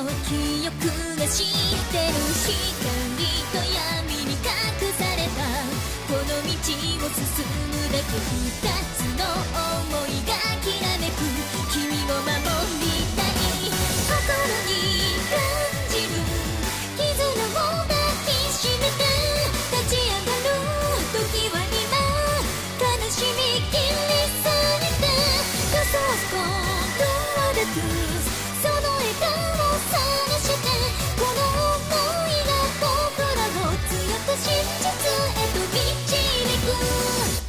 記憶が知ってる光と闇に隠されたこの道を進むだけ二つの想いがきらめく君を守りたい心に感じる絆を抱きしめて立ち上がる時は今悲しみ切り裂いて嘘をことはなくその笑顔を探してこの想いが僕らを強く真実へと導く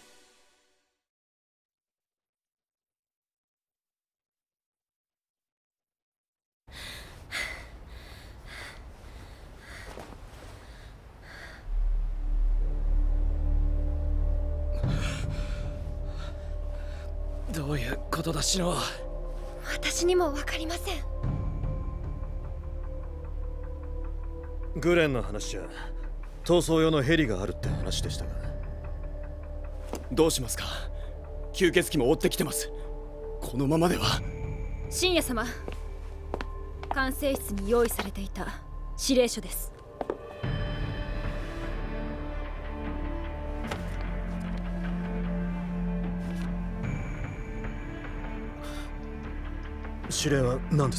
どういうことだシノ。 私にも分かりません。 グレンの話じゃ逃走用のヘリがあるって話でしたが。 どうしますか。吸血鬼も追ってきてます。このままでは。 深夜様、管制室に用意されていた指令書です。 指令は何です？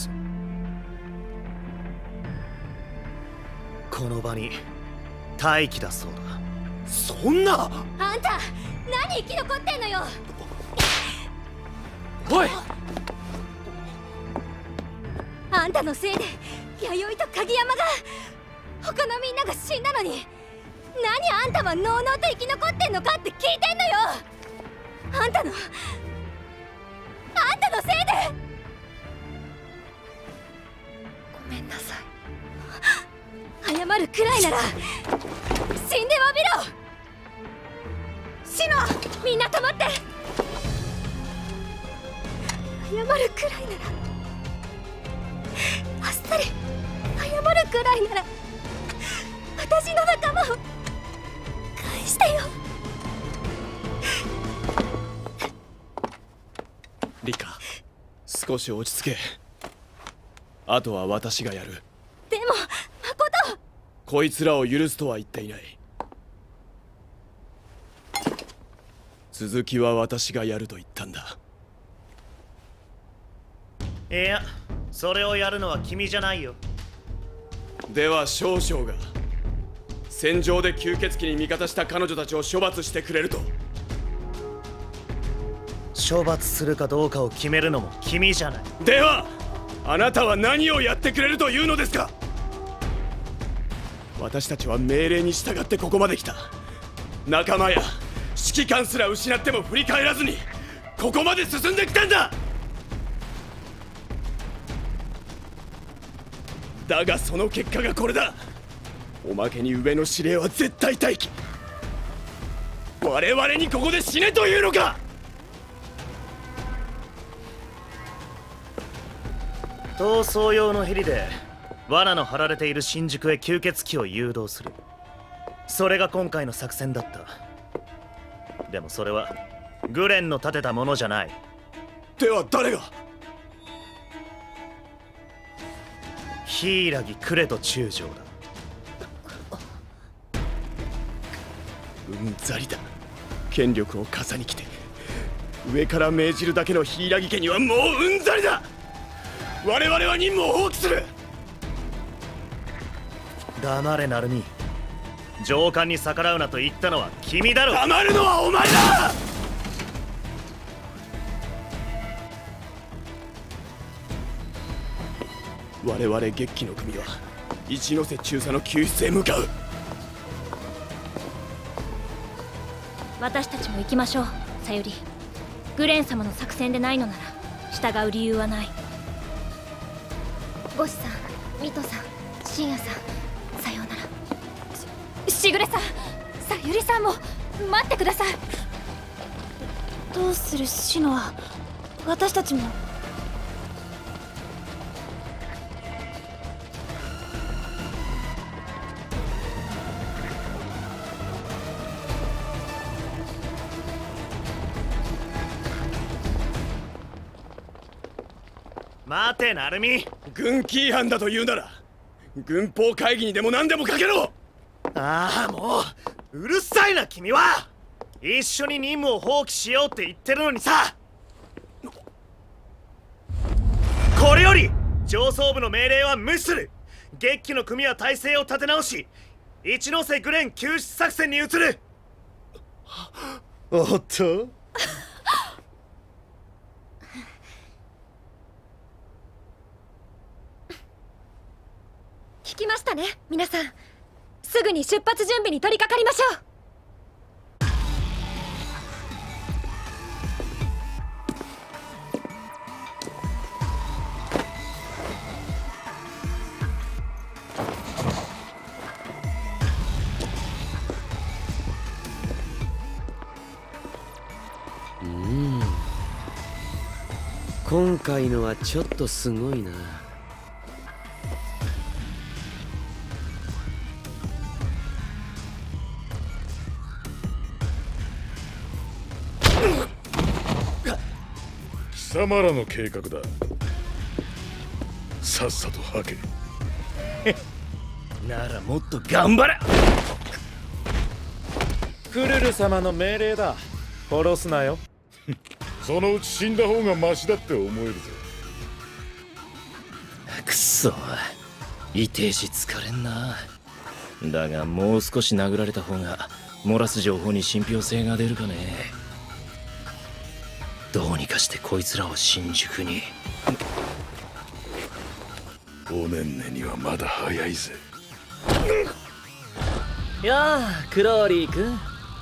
この場に待機だそうだ。 そんな。 あんた何生き残ってんのよ。 おい、 あんたのせいで弥生と鍵山が他のみんなが死んだのに何あんたはのうのうと生き残ってんのかって聞いてんのよ。あんたのせいで。ごめんなさい。謝るくらいなら死んで詫びろ。シノ、みんな止まって。謝るくらいならあっさり謝るくらいなら私の仲間を返してよ。 リカ、少し落ち着け。あとは私がやる。 でも誠、 こいつらを許すとは言っていない。続きは私がやると言ったんだ。 いや、それをやるのは君じゃないよ。 では少々が戦場で吸血鬼に味方した彼女たちを処罰してくれると。 処罰するかどうかを決めるのも君じゃない。 ではあなたは何をやってくれるというのですか。私たちは命令に従ってここまで来た。仲間や指揮官すら失っても振り返らずにここまで進んできたんだ。だがその結果がこれだ。おまけに上の指令は絶対待機。我々にここで死ねというのか。 逃走用のヘリで罠の張られている新宿へ吸血鬼を誘導する。それが今回の作戦だった。でもそれはグレンの立てたものじゃない。 では誰が。 柊クレト中将だ。 うんざりだ。権力を傘に来て上から命じるだけの柊家にはもううんざりだ。我々は任務を放棄する。 黙れナルミ。上官に逆らうなと言ったのは君だろ。 黙るのはお前だ。我々月季の組は一ノ瀬中佐の救出へ向かう。 私たちも行きましょう。さゆり、グレン様の作戦でないのなら従う理由はない。ゴシさん、ミトさん、深夜さん、さようなら。しぐれさん、さゆりさんも待ってください。 どうするシノは。私たちも。 待て成美。 軍規違反だと言うなら軍法会議にでも何でもかけろ。 ああ、もううるさいな君は。一緒に任務を放棄しようって言ってるのにさ。これより上層部の命令は無視する。月気の組は体制を立て直し、一ノ瀬グレン救出作戦に移る。 おっと聞きましたね皆さん。すぐに出発準備に取り掛かりましょう。 今回のはちょっとすごいな。 貴様らの計画だ。さっさと吐け。 ならもっと頑張れ。 クルル様の命令だ。殺すなよ。 そのうち死んだ方がマシだって思えるぜ。 くっそ、痛えし疲れんな。だがもう少し殴られた方が漏らす情報に信憑性が出るかね。どうにかしてこいつらを新宿に。 おねんねにはまだ早いぜ。 やあ、クローリー君、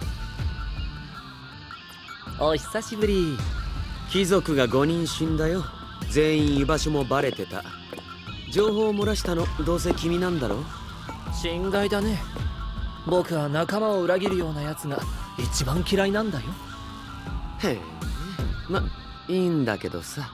お久しぶり。 貴族が5人死んだよ。全員居場所もバレてた。情報を漏らしたのどうせ君なんだろ。 心外だね。僕は仲間を裏切るようなやつが一番嫌いなんだよ。 へえ、いいんだけどさ。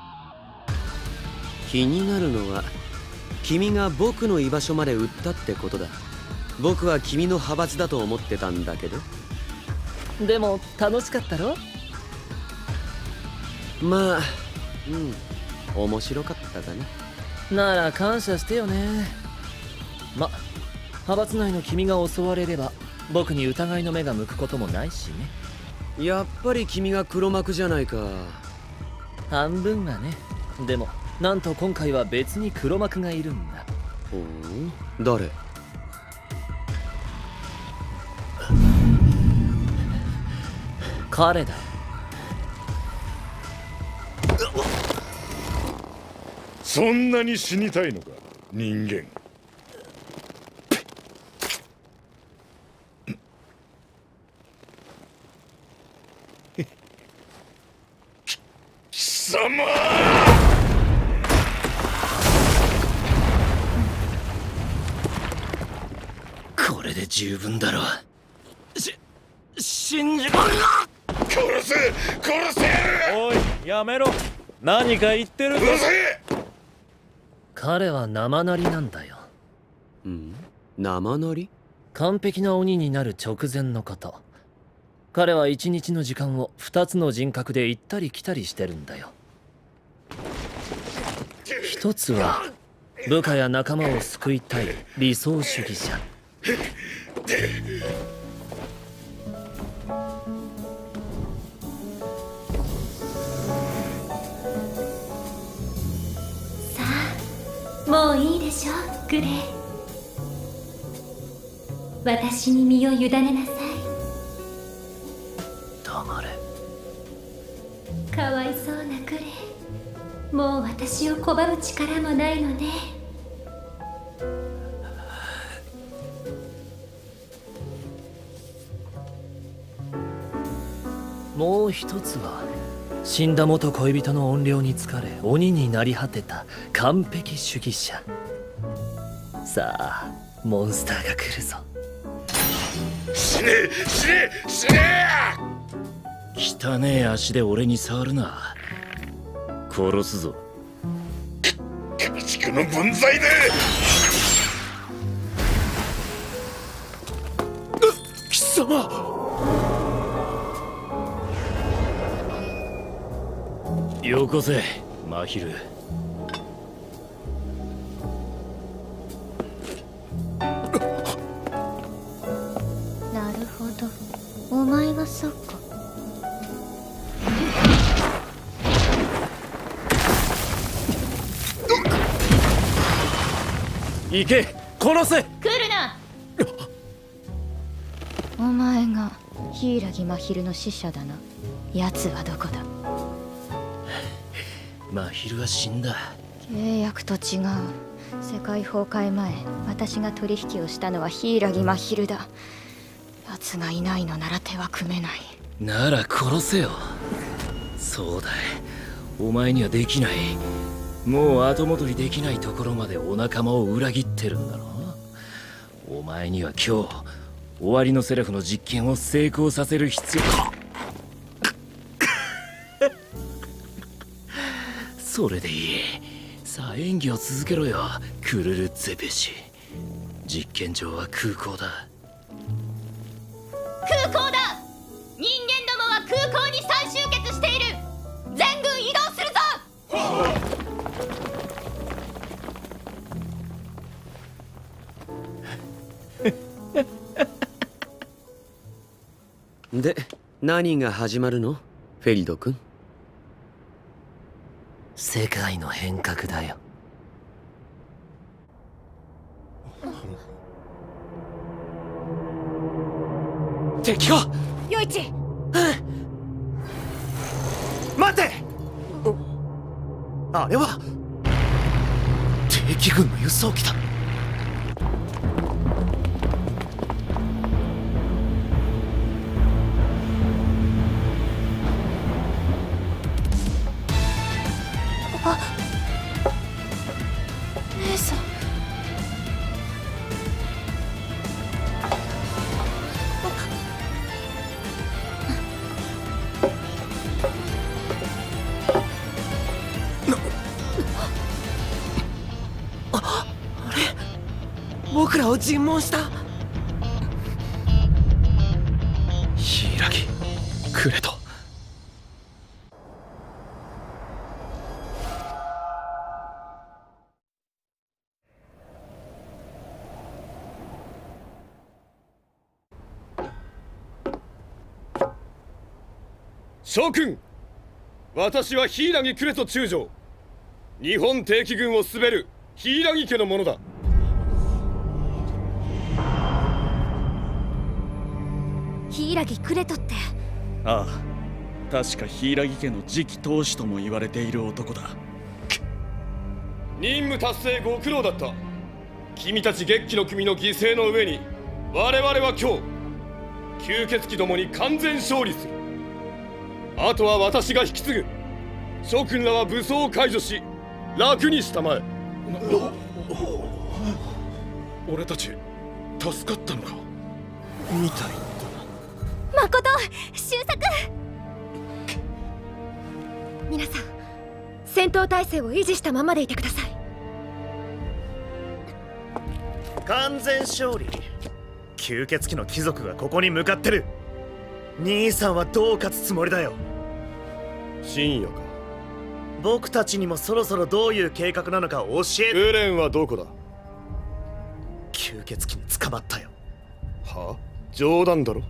気になるのは君が僕の居場所まで売ったってことだ。僕は君の派閥だと思ってたんだけど。 でも楽しかったろ。 まあ、面白かったかな。 なら感謝してよね。派閥内の君が襲われれば僕に疑いの目が向くこともないしね。 やっぱり君が黒幕じゃないか。 半分はね。でもなんと今回は別に黒幕がいるんだ。 ほう、誰？ 彼だ。 そんなに死にたいのか人間。貴様！ これで十分だろ。新宿。 殺せ！殺せ！ おい、やめろ。何か言ってるぞ。 彼は生なりなんだよ。 生なり？ 完璧な鬼になる直前のこと。彼は一日の時間を2つの人格で行ったり来たりしてるんだよ。一つは部下や仲間を救いたい理想主義者。 もういいでしょグレイ。私に身を委ねなさい。 黙れ。 かわいそうなグレイ。もう私を拒む力もないのね。 もう一つは死んだ元恋人の怨霊に疲れ鬼になり果てた完璧主義者。さあモンスターが来るぞ。 死ね死ね死ね！ 汚ねえ足で俺に触るな。殺すぞ。 家畜の分際で！ 貴様！ よこせ、マヒル。 行け、殺せ。 来るな。お前が柊真昼の使者だな。奴はどこだ。 真昼は死んだ。 契約と違う。世界崩壊前、私が取引をしたのは柊真昼だ。奴がいないのなら手は組めない。 なら殺せよ。そうだ、お前にはできない。もう後戻りできないところまでお仲間を裏切ってるんだろ。お前には今日終わりのセラフの実験を成功させる必要。それでいい。さあ演技を続けろよ、クルルゼペシ。実験場は空港だ。 空港だ。人間どもは空港に再集結している。全軍移動するぞ。 で、何が始まるの？フェリド君。 世界の変革だよ。 敵が。 ヨイチ、 待て。あれは敵軍の輸送機だ。 姉さん。 僕らを尋問した。 柊、クレト。諸君、私は柊クレト中将、日本帝騎軍を統べる柊家のものだ。 柊クレトって。 ああ、確か柊家の次期当主とも言われている男だ。 任務達成ご苦労だった。君たち月季の組の犠牲の上に我々は今日吸血鬼どもに完全勝利する。あとは私が引き継ぐ。諸君らは武装を解除し楽にしたまえ。 俺たち助かったのか。 みたいだ。 誠、周作。皆さん、戦闘態勢を維持したままでいてください。 完全勝利。吸血鬼の貴族がここに向かってる。兄さんはどう勝つつもりだよ。 深夜か。 僕たちにもそろそろどういう計画なのか教えて。 グレンはどこだ。 吸血鬼に捕まったよ。 は？冗談だろ。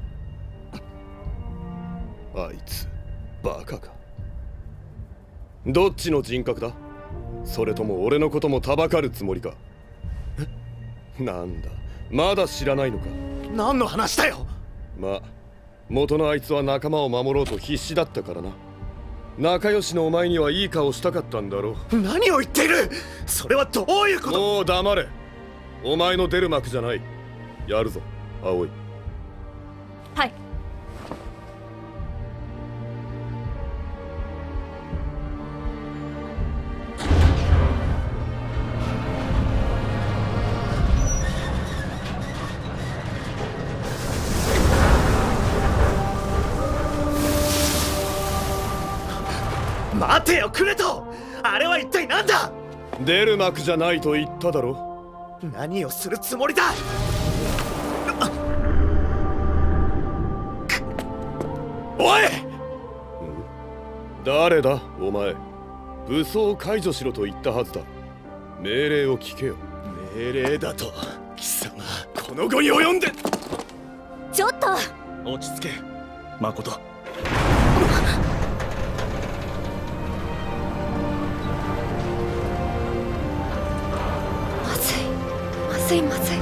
あいつバカか。どっちの人格だ。それとも俺のこともたばかるつもりか。なんだ、まだ知らないのか。 何の話だよ。 まあ元のあいつは仲間を守ろうと必死だったからな。仲良しのお前にはいい顔したかったんだろう。 何を言っている。それはどういうこと。 もう黙れ。お前の出る幕じゃない。やるぞ葵。 はい。 待てよクレト。あれは一体何だ。 出る幕じゃないと言っただろ。 何をするつもりだ。 おい！誰だお前。武装を解除しろと言ったはずだ。命令を聞けよ。命令だと貴様この後に及んで。 ちょっと落ち着け誠。 まずい。 ずいまずい。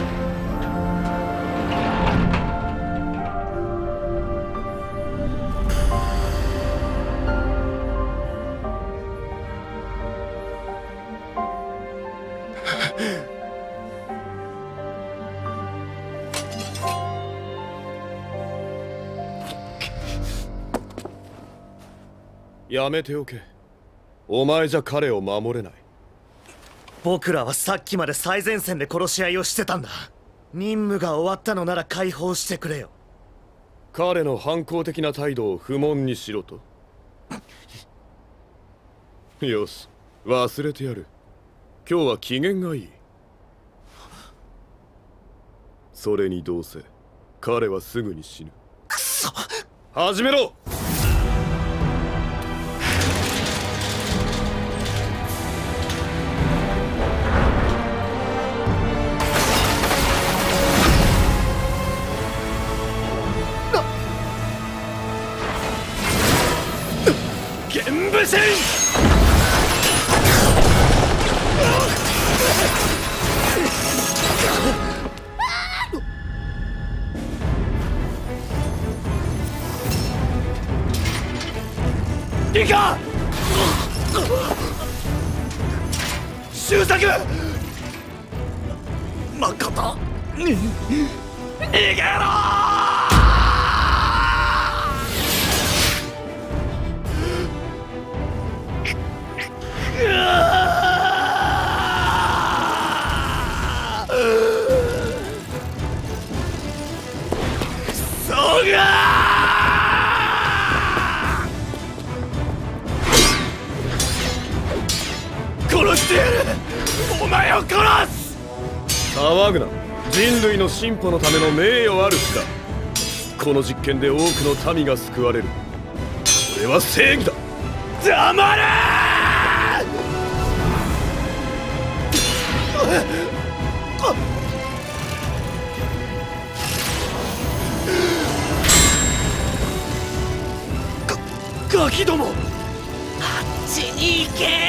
やめておけ。お前じゃ彼を守れない。 僕らはさっきまで最前線で殺し合いをしてたんだ。任務が終わったのなら解放してくれよ。 彼の反抗的な態度を不問にしろと。よし、忘れてやる。今日は機嫌がいい。それにどうせ彼はすぐに死ぬ。 くそ！ 始めろ！ 玄武戦！リカ！周作！誠！逃げろ！殺してやる！お前を殺す！ 騒ぐな。人類の進歩のための名誉ある日だ。この実験で多くの民が救われる。それは正義だ。 黙れ！ガキども！あっちに行け！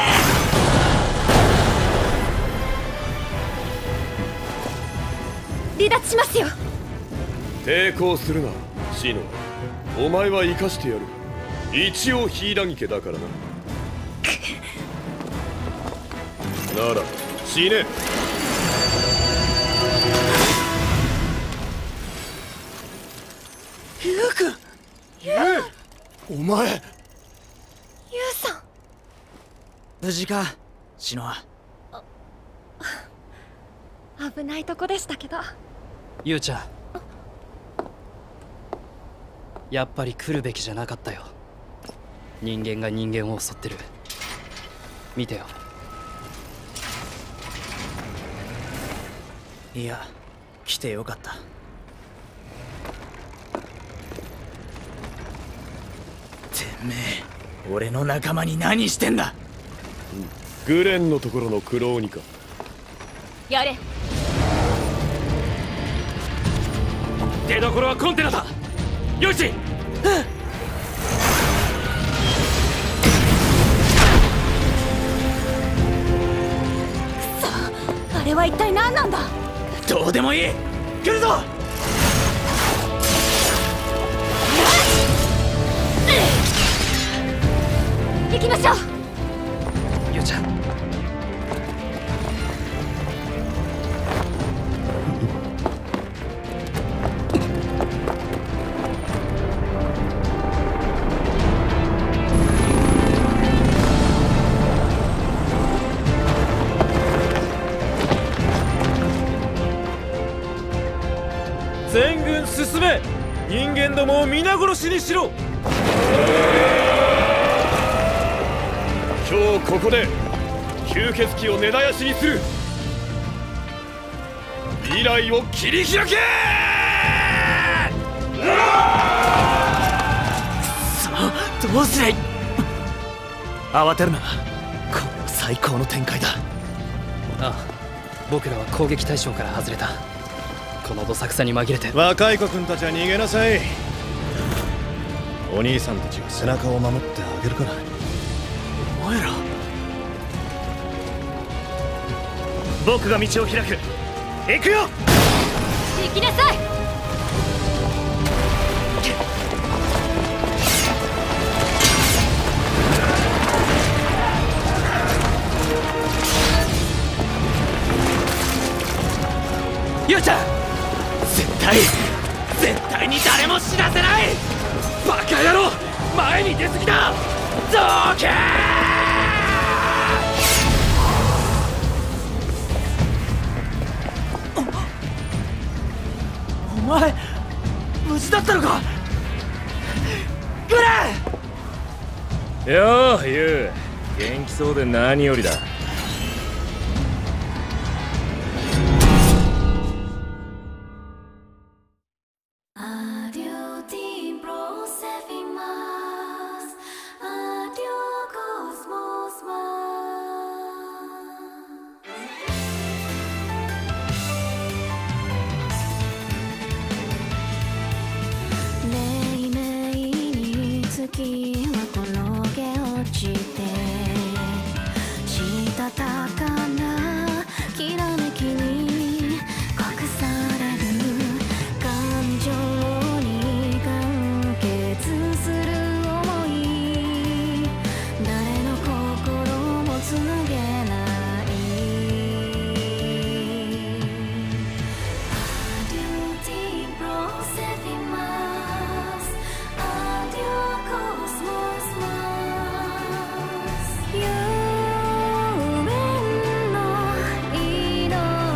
離脱しますよ。 抵抗するな、シノ。お前は生かしてやる。一応柊家だからな。なら死ね。 ユウ君！ユウ！お前！ ユウさん！ 無事か、シノア。 危ないとこでしたけど。 ユウちゃん、やっぱり来るべきじゃなかったよ。人間が人間を襲ってる。見てよ。 いや、来てよかった。てめえ、俺の仲間に何してんだ？ グレンのところのクローニか。 やれ。 出どころはコンテナだ。よし！ あれは一体何なんだ？ どうでもいい！来るぞ！ 行きましょう。 ユウちゃん。 全軍進め！人間どもを皆殺しにしろ！ 今日ここで吸血鬼を根絶やしにする。未来を切り開け！ くそ、どうすりゃいい！慌てるな。これは最高の展開だ。 ああ、僕らは攻撃対象から外れた。このどさくさに紛れて。 若い子くんたちは逃げなさい。お兄さんたちが背中を守ってあげるから。 お前ら。 僕が道を開く。行くよ。 行きなさい。 ゆうちゃん、絶対に誰も死なせない。バカ野郎、前に出過ぎだ。どけー。お前無事だったのか。グレン。 ようユウ、元気そうで何よりだ。 月は転げ落ちてしたたかなきらめきに隠される感情に完結する想い、誰の心もつなげないアデューティプロセフィマスアデューコスモスマス夢の祈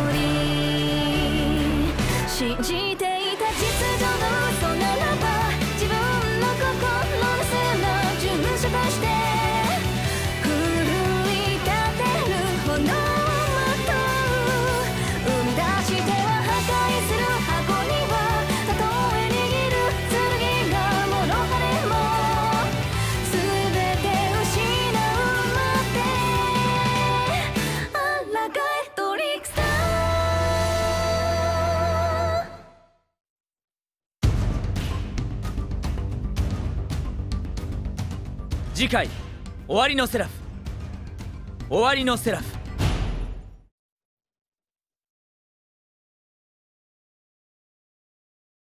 り、信じていた秩序の嘘ならば自分の心のせいな従者として奮い立てる炎をまとう、生み出しては破壊する箱にはたとえ握る剣がもろはれも全て失うまであらがえトリックスター。 次回終わりのセラフ。終わりのセラフ。